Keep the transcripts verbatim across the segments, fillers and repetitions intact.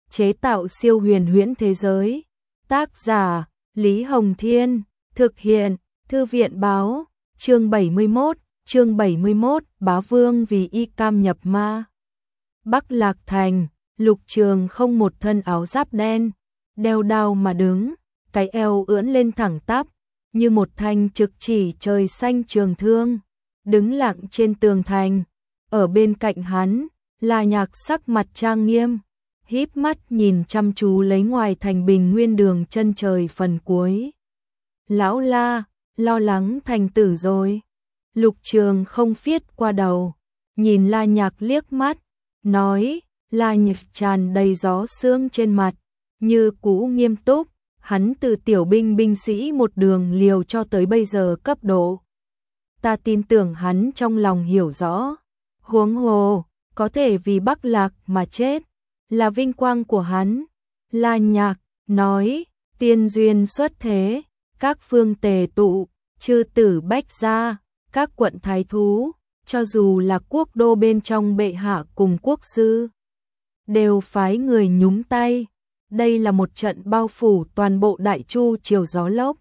chế tạo siêu huyền huyễn thế giới. Tác giả Lý Hồng Thiên, thực hiện Thư viện báo, chương bảy mươi mốt, chương bảy mươi mốt, Bá Vương vì y cam nhập ma. Bắc Lạc Thành, Lục Trường Không một thân áo giáp đen, đeo đao mà đứng, cái eo ưỡn lên thẳng tắp, như một thanh trực chỉ trời xanh trường thương, đứng lặng trên tường thành. Ở bên cạnh hắn, là Nhạc sắc mặt trang nghiêm, híp mắt nhìn chăm chú lấy ngoài thành Bình Nguyên đường chân trời phần cuối. Lão La, lo lắng thành tử rồi. Lục Trường Không phiết qua đầu, nhìn La Nhạc liếc mắt, nói. La Nhạc tràn đầy gió sương trên mặt, như cũ nghiêm túc. Hắn từ tiểu binh binh sĩ một đường liều cho tới bây giờ cấp độ. Ta tin tưởng hắn trong lòng hiểu rõ. Huống hồ, có thể vì Bắc Lạc mà chết, là vinh quang của hắn. La Nhạc nói, tiên duyên xuất thế, các phương tề tụ, chư tử bách gia, các quận thái thú, cho dù là quốc đô bên trong bệ hạ cùng quốc sư, đều phái người nhúng tay. Đây là một trận bao phủ toàn bộ Đại Chu triều gió lốc.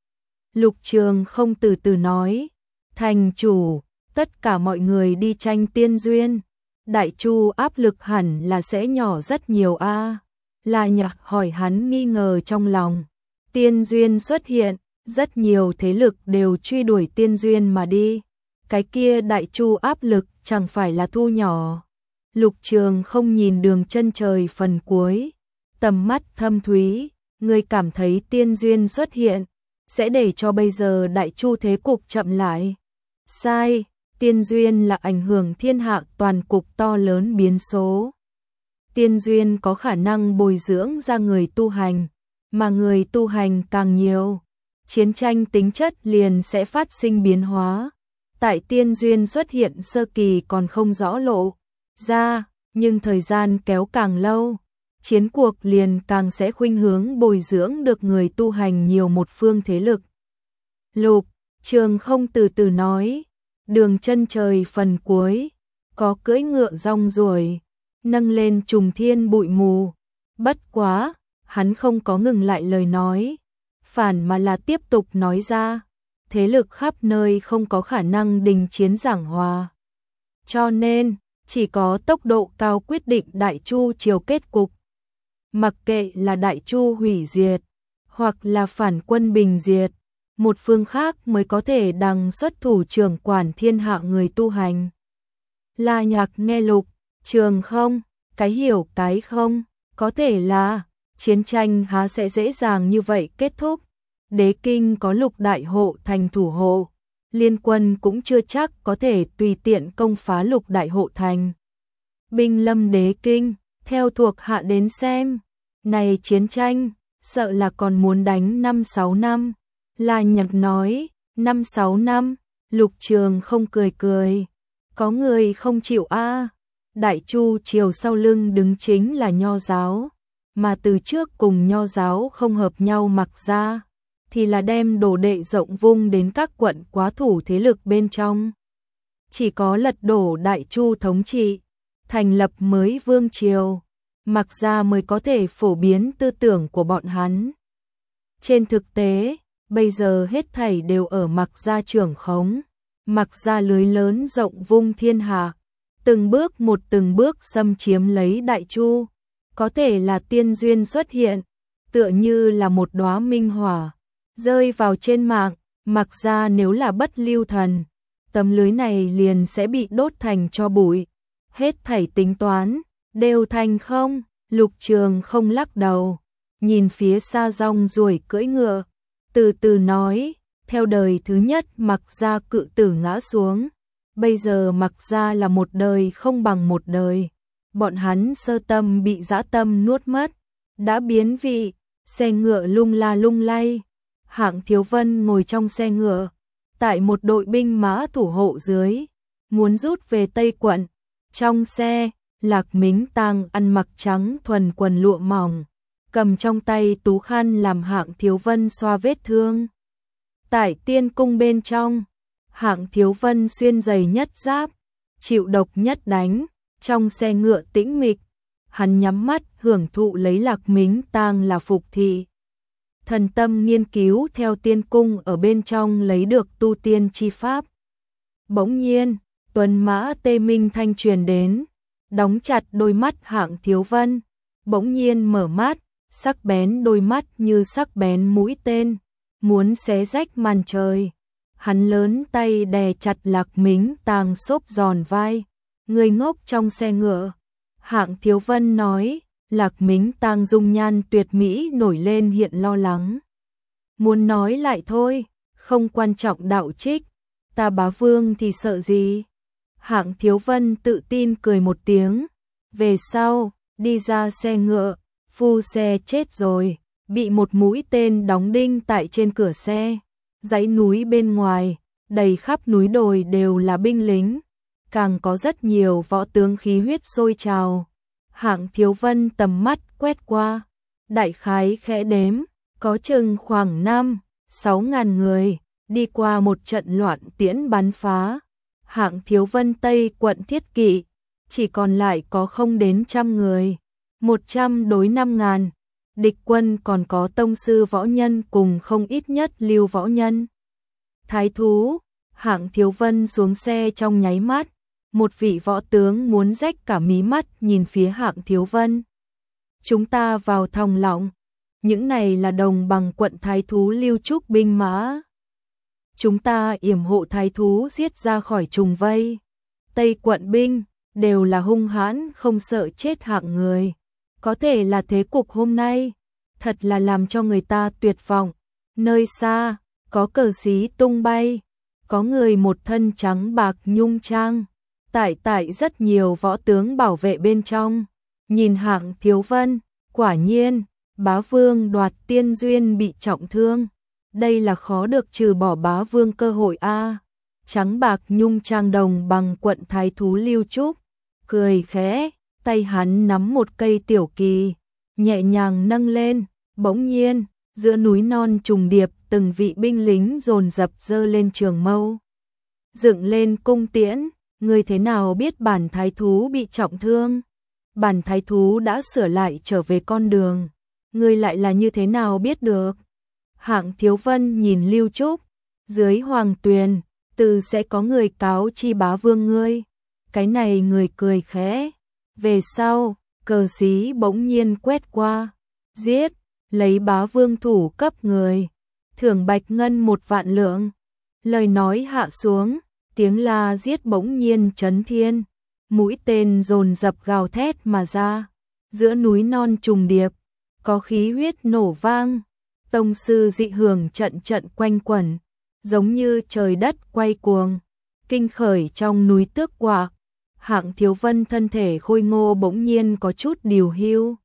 Lục Trường Không từ từ nói, thành chủ, tất cả mọi người đi tranh tiên duyên, Đại Chu áp lực hẳn là sẽ nhỏ rất nhiều a. À. La Nhạc hỏi hắn nghi ngờ trong lòng. Tiên duyên xuất hiện, rất nhiều thế lực đều truy đuổi tiên duyên mà đi. Cái kia Đại Chu áp lực chẳng phải là thu nhỏ. Lục Trường Không nhìn đường chân trời phần cuối, tầm mắt thâm thúy, người cảm thấy tiên duyên xuất hiện, sẽ để cho bây giờ Đại Chu thế cục chậm lại. Sai, tiên duyên là ảnh hưởng thiên hạ toàn cục to lớn biến số. Tiên duyên có khả năng bồi dưỡng ra người tu hành, mà người tu hành càng nhiều, chiến tranh tính chất liền sẽ phát sinh biến hóa. Tại tiên duyên xuất hiện sơ kỳ còn không rõ lộ ra, nhưng thời gian kéo càng lâu, chiến cuộc liền càng sẽ khuynh hướng bồi dưỡng được người tu hành nhiều một phương thế lực. Lục Trường Không từ từ nói, đường chân trời phần cuối, có cưỡi ngựa rong ruổi, nâng lên trùng thiên bụi mù. Bất quá, hắn không có ngừng lại lời nói, phản mà là tiếp tục nói ra, thế lực khắp nơi không có khả năng đình chiến giảng hòa. Cho nên, chỉ có tốc độ cao quyết định Đại Chu triều kết cục. Mặc kệ là Đại Chu hủy diệt, hoặc là phản quân bình diệt, một phương khác mới có thể đằng xuất thủ trưởng quản thiên hạ người tu hành. La Nhạc nghe Lục Trường Không, cái hiểu cái không, có thể là, chiến tranh há sẽ dễ dàng như vậy kết thúc. Đế kinh có Lục đại hộ thành thủ hộ, liên quân cũng chưa chắc có thể tùy tiện công phá Lục đại hộ thành. Binh lâm đế kinh, theo thuộc hạ đến xem, này chiến tranh, sợ là còn muốn đánh năm sáu năm. La Nhạc nói, năm sáu năm, Lục Trường Không cười cười, có người không chịu a. À. Đại Chu triều sau lưng đứng chính là Nho giáo, mà từ trước cùng Nho giáo không hợp nhau Mặc ra, thì là đem đồ đệ rộng vung đến các quận quá thủ thế lực bên trong. Chỉ có lật đổ Đại Chu thống trị, thành lập mới vương triều, Mặc ra mới có thể phổ biến tư tưởng của bọn hắn. Trên thực tế, bây giờ hết thảy đều ở Mặc gia trưởng khống, Mặc gia lưới lớn rộng vung thiên hạ, từng bước một từng bước xâm chiếm lấy Đại Chu. Có thể là tiên duyên xuất hiện, tựa như là một đóa minh hỏa, rơi vào trên mạng, Mặc gia nếu là bất lưu thần, tấm lưới này liền sẽ bị đốt thành tro bụi. Hết thảy tính toán, đều thành không. Lục Trường Không lắc đầu, nhìn phía xa rong ruổi cưỡi ngựa, từ từ nói, theo đời thứ nhất Mặc gia cự tử ngã xuống, bây giờ Mặc gia là một đời không bằng một đời. Bọn hắn sơ tâm bị dã tâm nuốt mất, đã biến vị, xe ngựa lung la lung lay. Hạng Thiếu Vân ngồi trong xe ngựa, tại một đội binh mã thủ hộ dưới, muốn rút về Tây quận. Trong xe, Lạc Mính Tang ăn mặc trắng thuần quần lụa mỏng, cầm trong tay tú khăn làm Hạng Thiếu Vân xoa vết thương. Tại tiên cung bên trong, Hạng Thiếu Vân xuyên giày nhất giáp, chịu độc nhất đánh, trong xe ngựa tĩnh mịch. hắn nhắm mắt hưởng thụ lấy Lạc Mính Tang là phục thị. Thần tâm nghiên cứu theo tiên cung ở bên trong lấy được tu tiên chi pháp. Bỗng nhiên, tuấn mã tê minh thanh truyền đến, đóng chặt đôi mắt Hạng Thiếu Vân, bỗng nhiên mở mắt, sắc bén đôi mắt như sắc bén mũi tên, muốn xé rách màn trời. Hắn lớn tay đè chặt Lạc Mính Tang xốp giòn vai, người ngốc trong xe ngựa. Hạng Thiếu Vân nói, Lạc Mính Tang dung nhan tuyệt mỹ nổi lên hiện lo lắng. Muốn nói lại thôi, không quan trọng đạo trích, ta bá vương thì sợ gì. Hạng Thiếu Vân tự tin cười một tiếng, về sau, đi ra xe ngựa, phu xe chết rồi, bị một mũi tên đóng đinh tại trên cửa xe. Dãy núi bên ngoài, đầy khắp núi đồi đều là binh lính, càng có rất nhiều võ tướng khí huyết sôi trào. Hạng Thiếu Vân tầm mắt quét qua, đại khái khẽ đếm, có chừng khoảng năm, sáu ngàn người, đi qua một trận loạn tiễn bắn phá. Hạng Thiếu Vân Tây quận Thiết Kỵ, chỉ còn lại có không đến trăm người, một trăm đối năm ngàn. Địch quân còn có tông sư võ nhân cùng không ít nhất lưu võ nhân. Thái thú, Hạng Thiếu Vân xuống xe trong nháy mắt, một vị võ tướng muốn rách cả mí mắt nhìn phía Hạng Thiếu Vân. Chúng ta vào thòng lọng, những này là đồng bằng quận thái thú lưu trúc binh mã. Chúng ta yểm hộ thái thú giết ra khỏi trùng vây. Tây quận binh, đều là hung hãn không sợ chết hạng người. Có thể là thế cục hôm nay, thật là làm cho người ta tuyệt vọng. Nơi xa, có cờ xí tung bay, có người một thân trắng bạc nhung trang, tại tại rất nhiều võ tướng bảo vệ bên trong. Nhìn Hạng Thiếu Vân, quả nhiên, bá vương đoạt tiên duyên bị trọng thương. Đây là khó được trừ bỏ bá vương cơ hội a. Trắng bạc nhung trang đồng bằng quận thái thú lưu trúc, cười khẽ, tay hắn nắm một cây tiểu kỳ, nhẹ nhàng nâng lên, bỗng nhiên, giữa núi non trùng điệp, từng vị binh lính dồn dập giơ lên trường mâu, dựng lên cung tiễn. Người thế nào biết bản thái thú bị trọng thương? Bản thái thú đã sửa lại trở về con đường, người lại là như thế nào biết được? Hạng Thiếu Vân nhìn Lưu Trúc, dưới hoàng tuyền, từ sẽ có người cáo chi bá vương ngươi. Cái này người cười khẽ. Về sau, cờ xí bỗng nhiên quét qua, giết, lấy bá vương thủ cấp người, thưởng bạch ngân một vạn lượng. Lời nói hạ xuống, tiếng la giết bỗng nhiên chấn thiên, mũi tên dồn dập gào thét mà ra, giữa núi non trùng điệp, có khí huyết nổ vang, tông sư dị hưởng trận trận quanh quẩn, giống như trời đất quay cuồng, kinh khởi trong núi tước quạ. Hạng Thiếu Vân thân thể khôi ngô bỗng nhiên có chút điều hưu.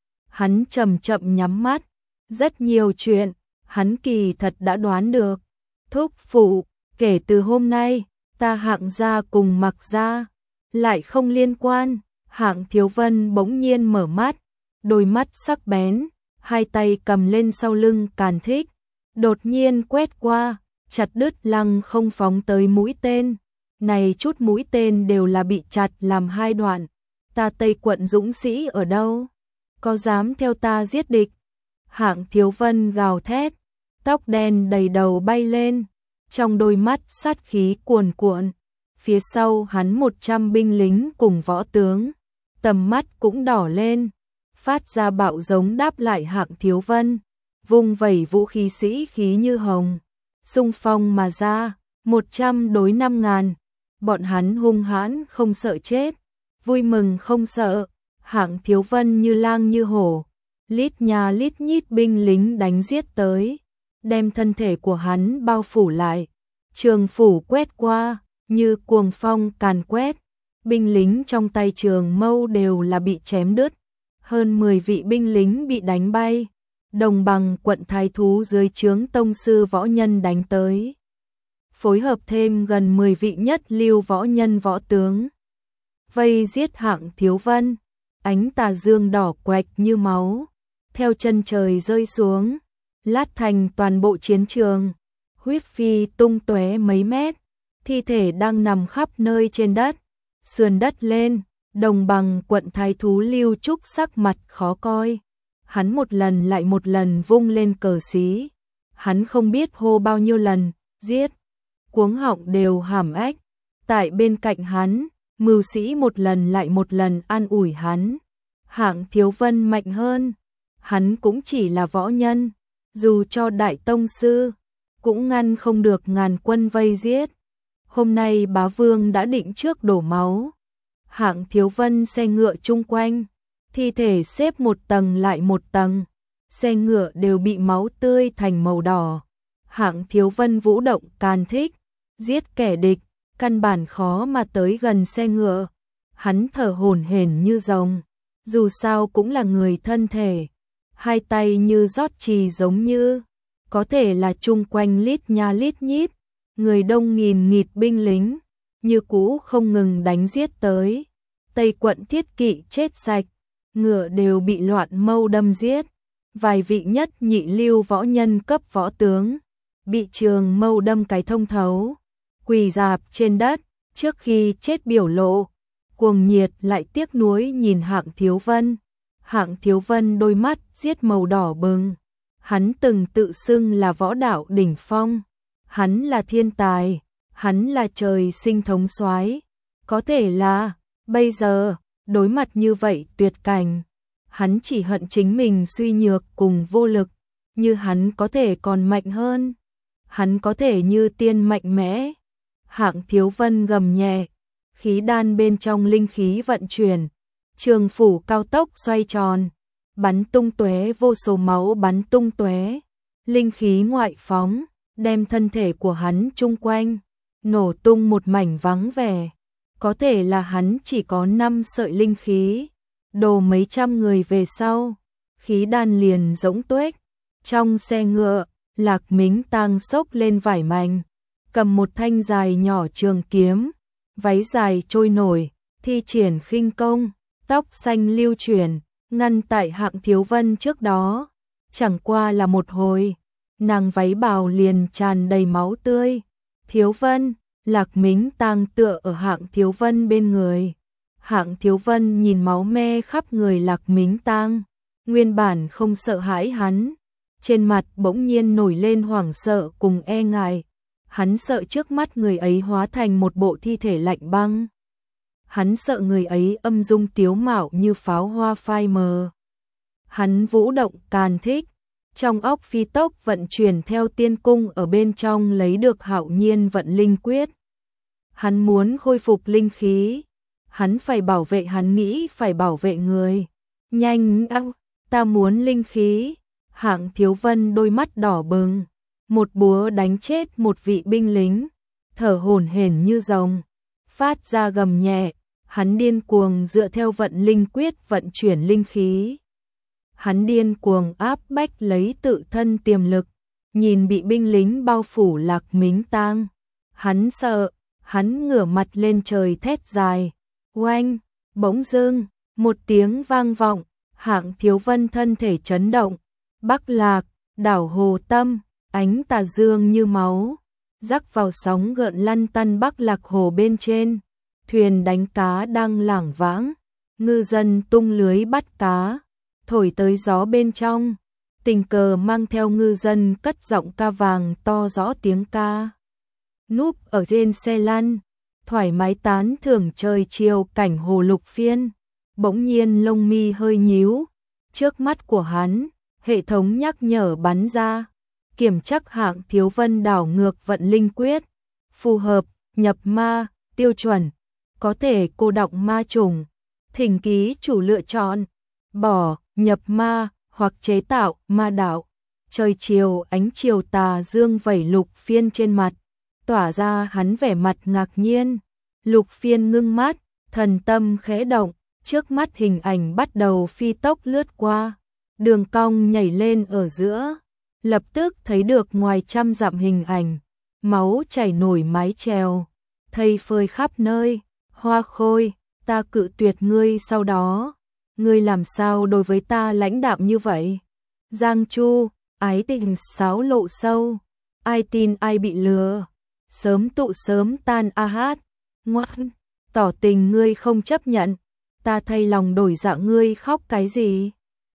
Hắn chậm chậm nhắm mắt, rất nhiều chuyện, hắn kỳ thật đã đoán được. Thúc phụ, kể từ hôm nay, ta Hạng gia cùng Mặc gia lại không liên quan. Hạng Thiếu Vân bỗng nhiên mở mắt, đôi mắt sắc bén, hai tay cầm lên sau lưng càn thích, đột nhiên quét qua, chặt đứt lăng không phóng tới mũi tên. Này chút mũi tên đều là bị chặt làm hai đoạn. Ta Tây quận dũng sĩ ở đâu? Có dám theo ta giết địch? Hạng Thiếu Vân gào thét, tóc đen đầy đầu bay lên, trong đôi mắt sát khí cuồn cuộn. Phía sau hắn một trăm binh lính cùng võ tướng, tầm mắt cũng đỏ lên, phát ra bạo giống đáp lại Hạng Thiếu Vân, vung vẩy vũ khí sĩ khí như hồng, xung phong mà ra, một trăm đối năm ngàn. Bọn hắn hung hãn không sợ chết, vui mừng không sợ. Hạng Thiếu Vân như lang như hổ, lít nhà lít nhít binh lính đánh giết tới, đem thân thể của hắn bao phủ lại. Trường phủ quét qua, như cuồng phong càn quét, binh lính trong tay trường mâu đều là bị chém đứt, hơn mười vị binh lính bị đánh bay. Đồng bằng quận thái thú dưới trướng tông sư võ nhân đánh tới, phối hợp thêm gần mười vị nhất lưu võ nhân võ tướng, vây giết Hạng Thiếu Vân. Ánh tà dương đỏ quạch như máu, theo chân trời rơi xuống, lát thành toàn bộ chiến trường, huyết phi tung tóe mấy mét, thi thể đang nằm khắp nơi trên đất, sườn đất lên, Đồng bằng quận thái thú Lưu Trúc sắc mặt khó coi. Hắn một lần lại một lần vung lên cờ xí. Hắn không biết hô bao nhiêu lần, giết. Cuống họng đều hàm ếch. Tại bên cạnh hắn, mưu sĩ một lần lại một lần an ủi hắn. Hạng Thiếu Vân mạnh hơn. Hắn cũng chỉ là võ nhân. Dù cho đại tông sư, cũng ngăn không được ngàn quân vây giết. Hôm nay bá vương đã định trước đổ máu. Hạng Thiếu Vân xe ngựa chung quanh, thi thể xếp một tầng lại một tầng, xe ngựa đều bị máu tươi thành màu đỏ. Hạng Thiếu Vân vũ động can thích, giết kẻ địch, căn bản khó mà tới gần xe ngựa. Hắn thở hổn hển như rồng, dù sao cũng là người thân thể, hai tay như rót trì giống như, có thể là chung quanh lít nha lít nhít, người đông nghìn nghịt binh lính, như cũ không ngừng đánh giết tới. Tây quận Thiết Kỵ chết sạch, ngựa đều bị loạn mâu đâm giết. Vài vị nhất nhị lưu võ nhân cấp võ tướng, bị trường mâu đâm cái thông thấu, quỳ rạp trên đất, trước khi chết biểu lộ, cuồng nhiệt lại tiếc nuối nhìn Hạng Thiếu Vân. Hạng Thiếu Vân đôi mắt giết màu đỏ bừng, hắn từng tự xưng là võ đạo đỉnh phong, hắn là thiên tài, hắn là trời sinh thống soái, có thể là, bây giờ, đối mặt như vậy tuyệt cảnh, hắn chỉ hận chính mình suy nhược cùng vô lực, như hắn có thể còn mạnh hơn, hắn có thể như tiên mạnh mẽ. Hạng Thiếu Vân gầm nhẹ, khí đan bên trong linh khí vận chuyển, trường phủ cao tốc xoay tròn, bắn tung tóe vô số máu bắn tung tóe, linh khí ngoại phóng, đem thân thể của hắn chung quanh, nổ tung một mảnh vắng vẻ. Có thể là hắn chỉ có năm sợi linh khí, đồ mấy trăm người về sau, khí đan liền rỗng tuếch. Trong xe ngựa, Lạc Mính Tang xốc lên vải mảnh, cầm một thanh dài nhỏ trường kiếm, váy dài trôi nổi, thi triển khinh công, tóc xanh lưu chuyển, ngăn tại Hạng Thiếu Vân trước đó. Chẳng qua là một hồi, nàng váy bào liền tràn đầy máu tươi. Thiếu Vân, Lạc Mính Tang tựa ở Hạng Thiếu Vân bên người. Hạng Thiếu Vân nhìn máu me khắp người Lạc Mính Tang, nguyên bản không sợ hãi hắn, trên mặt bỗng nhiên nổi lên hoảng sợ cùng e ngại. Hắn sợ trước mắt người ấy hóa thành một bộ thi thể lạnh băng. Hắn sợ người ấy âm dung tiếu mạo như pháo hoa phai mờ. Hắn vũ động càn thích, trong óc phi tốc vận chuyển theo tiên cung ở bên trong lấy được Hạo Nhiên vận linh quyết. Hắn muốn khôi phục linh khí, hắn phải bảo vệ, hắn nghĩ phải bảo vệ người. Nhanh, ta muốn linh khí. Hạng Thiếu Vân đôi mắt đỏ bừng, một búa đánh chết một vị binh lính, thở hổn hển như rồng, phát ra gầm nhẹ, hắn điên cuồng dựa theo vận linh quyết vận chuyển linh khí. Hắn điên cuồng áp bách lấy tự thân tiềm lực, nhìn bị binh lính bao phủ Lạc Mính Tang, hắn sợ, hắn ngửa mặt lên trời thét dài, oanh, bỗng dưng, một tiếng vang vọng, Hạng Thiếu Vân thân thể chấn động, Bắc Lạc, đảo Hồ Tâm, ánh tà dương như máu, rắc vào sóng gợn lăn tăn Bắc Lạc hồ bên trên, thuyền đánh cá đang lảng vãng, ngư dân tung lưới bắt cá, thổi tới gió bên trong, tình cờ mang theo ngư dân cất giọng ca vàng to rõ tiếng ca. Núp ở trên xe lăn, thoải mái tán thưởng trời chiều cảnh hồ lục phiên, bỗng nhiên lông mi hơi nhíu, trước mắt của hắn, hệ thống nhắc nhở bắn ra, kiểm chắc Hạng Thiếu Vân đảo ngược vận linh quyết, phù hợp, nhập ma, tiêu chuẩn, có thể cô đọng ma trùng, thỉnh ký chủ lựa chọn, bỏ, nhập ma, hoặc chế tạo, ma đạo. Trời chiều ánh chiều tà dương vẩy Lục Phiên trên mặt, tỏa ra hắn vẻ mặt ngạc nhiên. Lục Phiên ngưng mắt, thần tâm khẽ động, trước mắt hình ảnh bắt đầu phi tốc lướt qua, đường cong nhảy lên ở giữa, lập tức thấy được ngoài trăm dặm hình ảnh, máu chảy nổi mái chèo, thây phơi khắp nơi. Hoa Khôi, ta cự tuyệt ngươi sau đó, ngươi làm sao đối với ta lãnh đạm như vậy? Giang Chu, ái tình sáo lộ sâu, ai tin ai bị lừa, sớm tụ sớm tan a hát, ngoan, tỏ tình ngươi không chấp nhận, ta thay lòng đổi dạ ngươi khóc cái gì?